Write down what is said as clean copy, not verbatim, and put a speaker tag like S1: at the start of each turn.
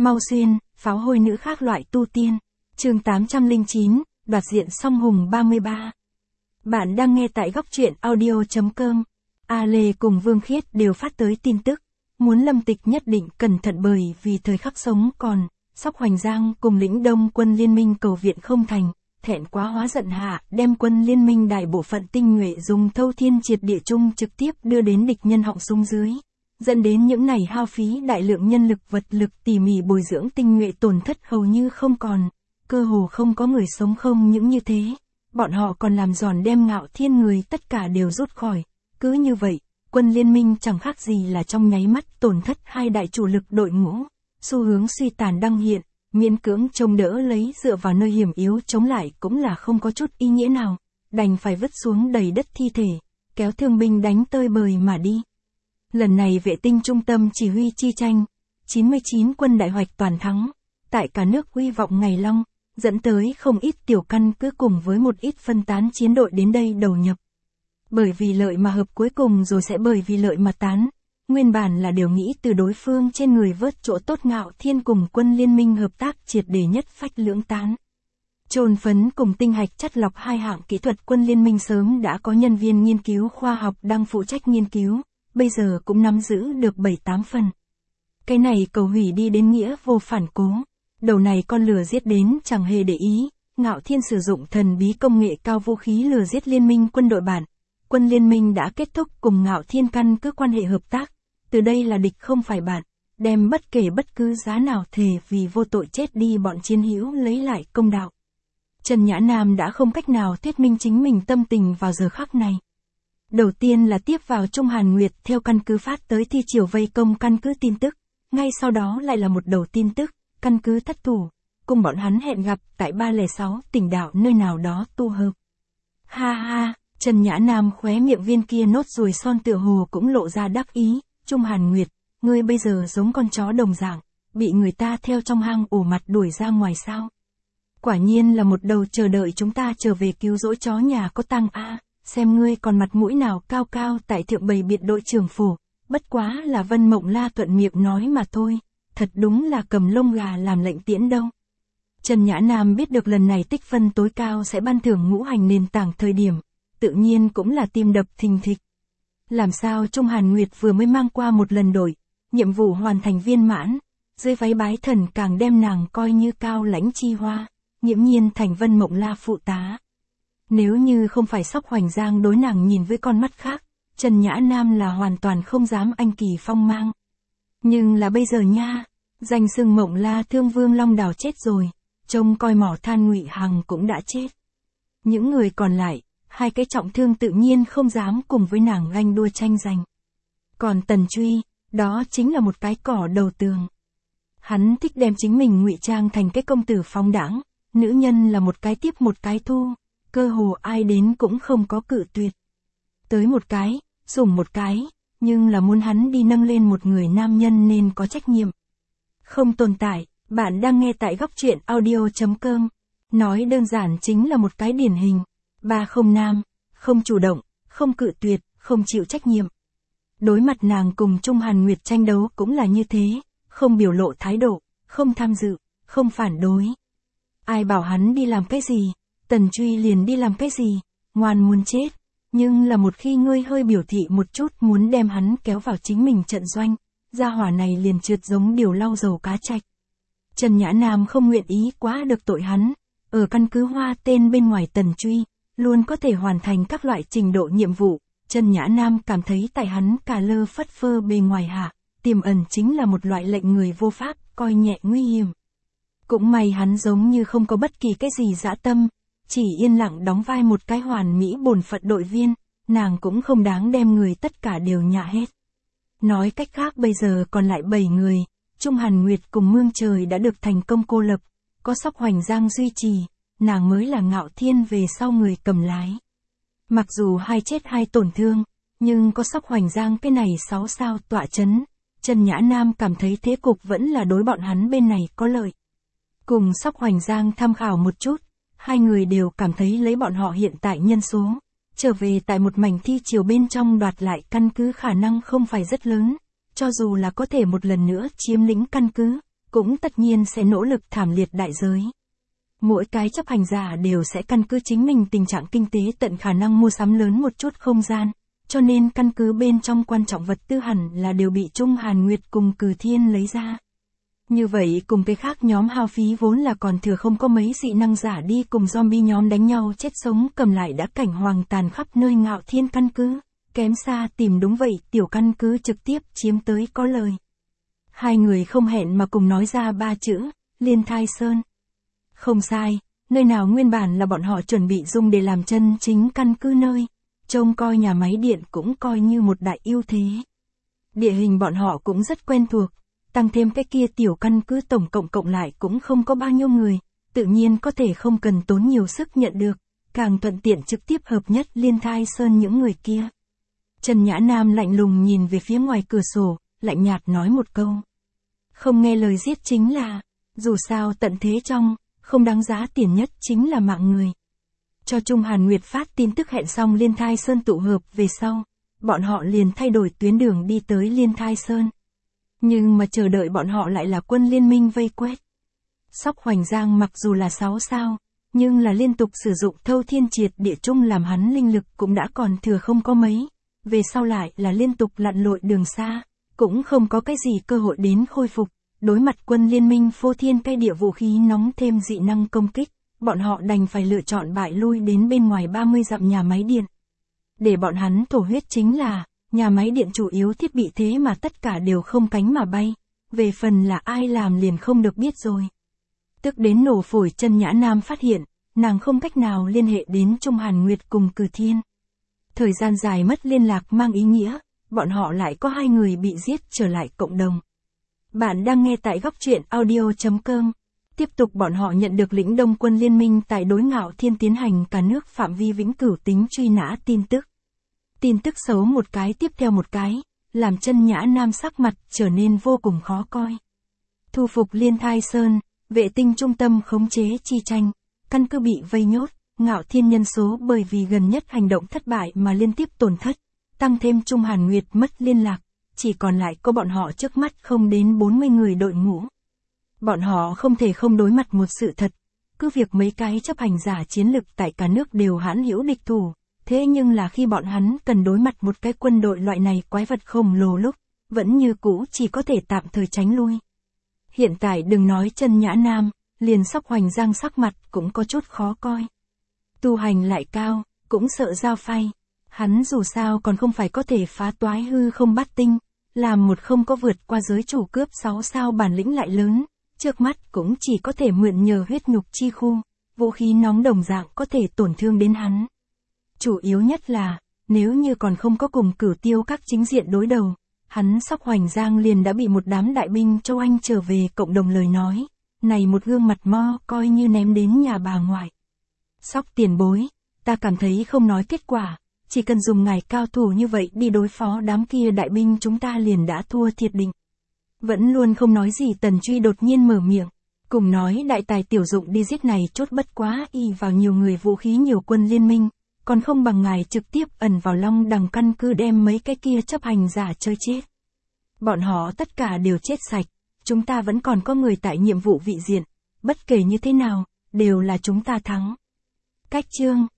S1: Mau Xuyên, pháo hôi nữ khác loại tu tiên. Chương 809, đoạt diện song hùng 33. Bạn đang nghe tại góc truyện audio.com. A Lê cùng Vương Khiết đều phát tới tin tức. Muốn Lâm Tịch nhất định cẩn thận bởi vì thời khắc sống còn, Sóc Hoành Giang cùng lĩnh đông quân liên minh cầu viện không thành. Thẹn quá hóa giận hạ, đem quân liên minh đại bộ phận tinh nhuệ dùng thâu thiên triệt địa chung trực tiếp đưa đến địch nhân họng súng dưới. Dẫn đến những này hao phí đại lượng nhân lực vật lực tỉ mỉ bồi dưỡng tinh nhuệ tổn thất hầu như không còn, cơ hồ không có người sống. Không những như thế, bọn họ còn làm giòn đem Ngạo Thiên người tất cả đều rút khỏi. Cứ như vậy, quân liên minh chẳng khác gì là trong nháy mắt tổn thất hai đại chủ lực đội ngũ, xu hướng suy tàn đang hiện, miễn cưỡng chống đỡ lấy dựa vào nơi hiểm yếu chống lại cũng là không có chút ý nghĩa nào, đành phải vứt xuống đầy đất thi thể, kéo thương binh đánh tơi bời mà đi. Lần này vệ tinh trung tâm chỉ huy chi tranh, 99 quân đại hoạch toàn thắng, tại cả nước huy vọng ngày long, dẫn tới không ít tiểu căn cứ cùng với một ít phân tán chiến đội đến đây đầu nhập. Bởi vì lợi mà hợp cuối cùng rồi sẽ bởi vì lợi mà tán, nguyên bản là đều nghĩ từ đối phương trên người vớt chỗ tốt. Ngạo Thiên cùng quân liên minh hợp tác triệt để nhất phách lưỡng tán. Trồn phấn cùng tinh hạch chắt lọc hai hạng kỹ thuật quân liên minh sớm đã có nhân viên nghiên cứu khoa học đang phụ trách nghiên cứu, bây giờ cũng nắm giữ được 7-8 phần. Cái này cầu hủy đi đến nghĩa vô phản cố. Đầu này con lừa giết đến chẳng hề để ý, Ngạo Thiên sử dụng thần bí công nghệ cao vũ khí lừa giết liên minh quân đội bản. Quân liên minh đã kết thúc cùng Ngạo Thiên căn cứ quan hệ hợp tác, từ đây là địch không phải bạn, đem bất kể bất cứ giá nào thề vì vô tội chết đi bọn chiến hữu lấy lại công đạo. Trần Nhã Nam đã không cách nào thuyết minh chính mình tâm tình vào giờ khắc này. Đầu tiên là tiếp vào Trung Hàn Nguyệt theo căn cứ phát tới thi chiều vây công căn cứ tin tức, ngay sau đó lại là một đầu tin tức, căn cứ thất thủ, cùng bọn hắn hẹn gặp tại 306 tỉnh đảo nơi nào đó tu hợp. Ha ha, Trần Nhã Nam khóe miệng viên kia nốt ruồi son tựa hồ cũng lộ ra đắc ý. Trung Hàn Nguyệt, ngươi bây giờ giống con chó đồng dạng, bị người ta theo trong hang ổ mặt đuổi ra ngoài sao? Quả nhiên là một đầu chờ đợi chúng ta trở về cứu rỗi chó nhà có tang a. Xem ngươi còn mặt mũi nào cao cao tại thượng bầy biệt đội trưởng phủ, bất quá là Vân Mộng La thuận miệng nói mà thôi, thật đúng là cầm lông gà làm lệnh tiễn đâu. Trần Nhã Nam biết được lần này tích phân tối cao sẽ ban thưởng ngũ hành nền tảng thời điểm, tự nhiên cũng là tim đập thình thịch. Làm sao Trung Hàn Nguyệt vừa mới mang qua một lần đổi, nhiệm vụ hoàn thành viên mãn, dưới váy bái thần càng đem nàng coi như cao lãnh chi hoa, nghiễm nhiên thành Vân Mộng La phụ tá. Nếu như không phải Sóc Hoành Giang đối nàng nhìn với con mắt khác, Trần Nhã Nam là hoàn toàn không dám anh kỳ phong mang. Nhưng là bây giờ nha, danh xưng Mộng La Thương Vương Long Đào chết rồi, trông coi mỏ than Ngụy Hằng cũng đã chết. Những người còn lại, hai cái trọng thương tự nhiên không dám cùng với nàng ganh đua tranh giành. Còn Tần Truy, đó chính là một cái cỏ đầu tường. Hắn thích đem chính mình ngụy trang thành cái công tử phóng đãng, nữ nhân là một cái tiếp một cái thu, cơ hồ ai đến cũng không có cự tuyệt. Tới một cái, dùng một cái, nhưng là muốn hắn đi nâng lên một người nam nhân nên có trách nhiệm. Không tồn tại, bạn đang nghe tại góc truyện audio.com. Nói đơn giản chính là một cái điển hình. Ba không nam, không chủ động, không cự tuyệt, không chịu trách nhiệm. Đối mặt nàng cùng Trung Hàn Nguyệt tranh đấu cũng là như thế, không biểu lộ thái độ, không tham dự, không phản đối. Ai bảo hắn đi làm cái gì, Tần Truy liền đi làm cái gì, ngoan muốn chết. Nhưng là một khi ngươi hơi biểu thị một chút muốn đem hắn kéo vào chính mình trận doanh, gia hỏa này liền trượt giống điều lau dầu cá chạch. Trần Nhã Nam không nguyện ý quá được tội hắn, ở căn cứ Hoa Tên bên ngoài Tần Truy, luôn có thể hoàn thành các loại trình độ nhiệm vụ. Trần Nhã Nam cảm thấy tại hắn cà lơ phất phơ bề ngoài hạ, tiềm ẩn chính là một loại lệnh người vô pháp, coi nhẹ nguy hiểm. Cũng may hắn giống như không có bất kỳ cái gì dã tâm, chỉ yên lặng đóng vai một cái hoàn mỹ bổn phận đội viên, nàng cũng không đáng đem người tất cả đều nhạ hết. Nói cách khác bây giờ còn lại 7 người, Trung Hàn Nguyệt cùng Mương Trời đã được thành công cô lập, có Sóc Hoành Giang duy trì, nàng mới là Ngạo Thiên về sau người cầm lái. Mặc dù hai chết hai tổn thương, nhưng có Sóc Hoành Giang cái này 6 sao tọa chấn, Trần Nhã Nam cảm thấy thế cục vẫn là đối bọn hắn bên này có lợi. Cùng Sóc Hoành Giang tham khảo một chút, hai người đều cảm thấy lấy bọn họ hiện tại nhân số, trở về tại một mảnh thi chiều bên trong đoạt lại căn cứ khả năng không phải rất lớn, cho dù là có thể một lần nữa chiếm lĩnh căn cứ, cũng tất nhiên sẽ nỗ lực thảm liệt đại giới. Mỗi cái chấp hành giả đều sẽ căn cứ chính mình tình trạng kinh tế tận khả năng mua sắm lớn một chút không gian, cho nên căn cứ bên trong quan trọng vật tư hẳn là đều bị Trung Hàn Nguyệt cùng Cử Thiên lấy ra. Như vậy cùng cái khác nhóm hao phí vốn là còn thừa không có mấy dị năng giả đi cùng zombie nhóm đánh nhau chết sống cầm lại đã cảnh hoàng tàn khắp nơi Ngạo Thiên căn cứ, kém xa tìm đúng vậy tiểu căn cứ trực tiếp chiếm tới có lời. Hai người không hẹn mà cùng nói ra ba chữ, Liên Thai Sơn. Không sai, nơi nào nguyên bản là bọn họ chuẩn bị dùng để làm chân chính căn cứ nơi, trông coi nhà máy điện cũng coi như một đại ưu thế. Địa hình bọn họ cũng rất quen thuộc, tăng thêm cái kia tiểu căn cứ tổng cộng lại cũng không có bao nhiêu người, tự nhiên có thể không cần tốn nhiều sức nhận được, càng thuận tiện trực tiếp hợp nhất Liên Thai Sơn những người kia. Trần Nhã Nam lạnh lùng nhìn về phía ngoài cửa sổ, lạnh nhạt nói một câu. Không nghe lời giết chính là, dù sao tận thế trong, không đáng giá tiền nhất chính là mạng người. Cho Trung Hàn Nguyệt phát tin tức hẹn xong Liên Thai Sơn tụ hợp về sau, bọn họ liền thay đổi tuyến đường đi tới Liên Thai Sơn. Nhưng mà chờ đợi bọn họ lại là quân liên minh vây quét. Sóc Hoành Giang mặc dù là 6 sao, nhưng là liên tục sử dụng Thâu Thiên Triệt Địa Trung làm hắn linh lực cũng đã còn thừa không có mấy. Về sau lại là liên tục lặn lội đường xa, cũng không có cái gì cơ hội đến khôi phục. Đối mặt quân liên minh phô thiên cái địa vũ khí nóng thêm dị năng công kích, bọn họ đành phải lựa chọn bại lui đến bên ngoài 30 dặm nhà máy điện. Để bọn hắn thổ huyết chính là, nhà máy điện chủ yếu thiết bị thế mà tất cả đều không cánh mà bay, về phần là ai làm liền không được biết rồi. Tức đến nổ phổi Trần Nhã Nam phát hiện, nàng không cách nào liên hệ đến Trung Hàn Nguyệt cùng Cử Thiên. Thời gian dài mất liên lạc mang ý nghĩa, bọn họ lại có 2 người bị giết trở lại cộng đồng. Bạn đang nghe tại góc truyện audio.com. Tiếp tục bọn họ nhận được lĩnh Đông quân liên minh tại đối Ngạo Thiên tiến hành cả nước phạm vi vĩnh cửu tính truy nã tin tức. Tin tức xấu một cái tiếp theo một cái, làm Trần Nhã Nam sắc mặt trở nên vô cùng khó coi. Thu phục Liên Thai Sơn, vệ tinh trung tâm khống chế chi tranh, căn cứ bị vây nhốt, Ngạo Thiên nhân số bởi vì gần nhất hành động thất bại mà liên tiếp tổn thất, tăng thêm Trung Hàn Nguyệt mất liên lạc, chỉ còn lại có bọn họ trước mắt không đến 40 người đội ngũ. Bọn họ không thể không đối mặt một sự thật, cứ việc mấy cái chấp hành giả chiến lực tại cả nước đều hãn hữu địch thủ, thế nhưng là khi bọn hắn cần đối mặt một cái quân đội loại này quái vật khổng lồ lúc, vẫn như cũ chỉ có thể tạm thời tránh lui. Hiện tại đừng nói Trần Nhã Nam, liền Sóc Hoành Giang sắc mặt cũng có chút khó coi. Tu hành lại cao, cũng sợ giao phay. Hắn dù sao còn không phải có thể phá toái hư không bát tinh, làm một không có vượt qua giới chủ cướp 6 sao bản lĩnh lại lớn, trước mắt cũng chỉ có thể mượn nhờ huyết nhục chi khu, vũ khí nóng đồng dạng có thể tổn thương đến hắn. Chủ yếu nhất là, nếu như còn không có cùng Cửu Tiêu các chính diện đối đầu, hắn Sóc Hoành Giang liền đã bị một đám đại binh châu Anh trở về cộng đồng lời nói, này một gương mặt mo coi như ném đến nhà bà ngoại. Sóc tiền bối, ta cảm thấy không nói kết quả, chỉ cần dùng ngài cao thủ như vậy đi đối phó đám kia đại binh chúng ta liền đã thua thiệt định. Vẫn luôn không nói gì Tần Truy đột nhiên mở miệng, cùng nói đại tài tiểu dụng đi giết này chốt bất quá y vào nhiều người vũ khí nhiều quân liên minh, còn không bằng ngài trực tiếp ẩn vào Long Đằng căn cứ đem mấy cái kia chấp hành giả chơi chết. Bọn họ tất cả đều chết sạch, chúng ta vẫn còn có người tại nhiệm vụ vị diện, bất kể như thế nào, đều là chúng ta thắng. Cách chương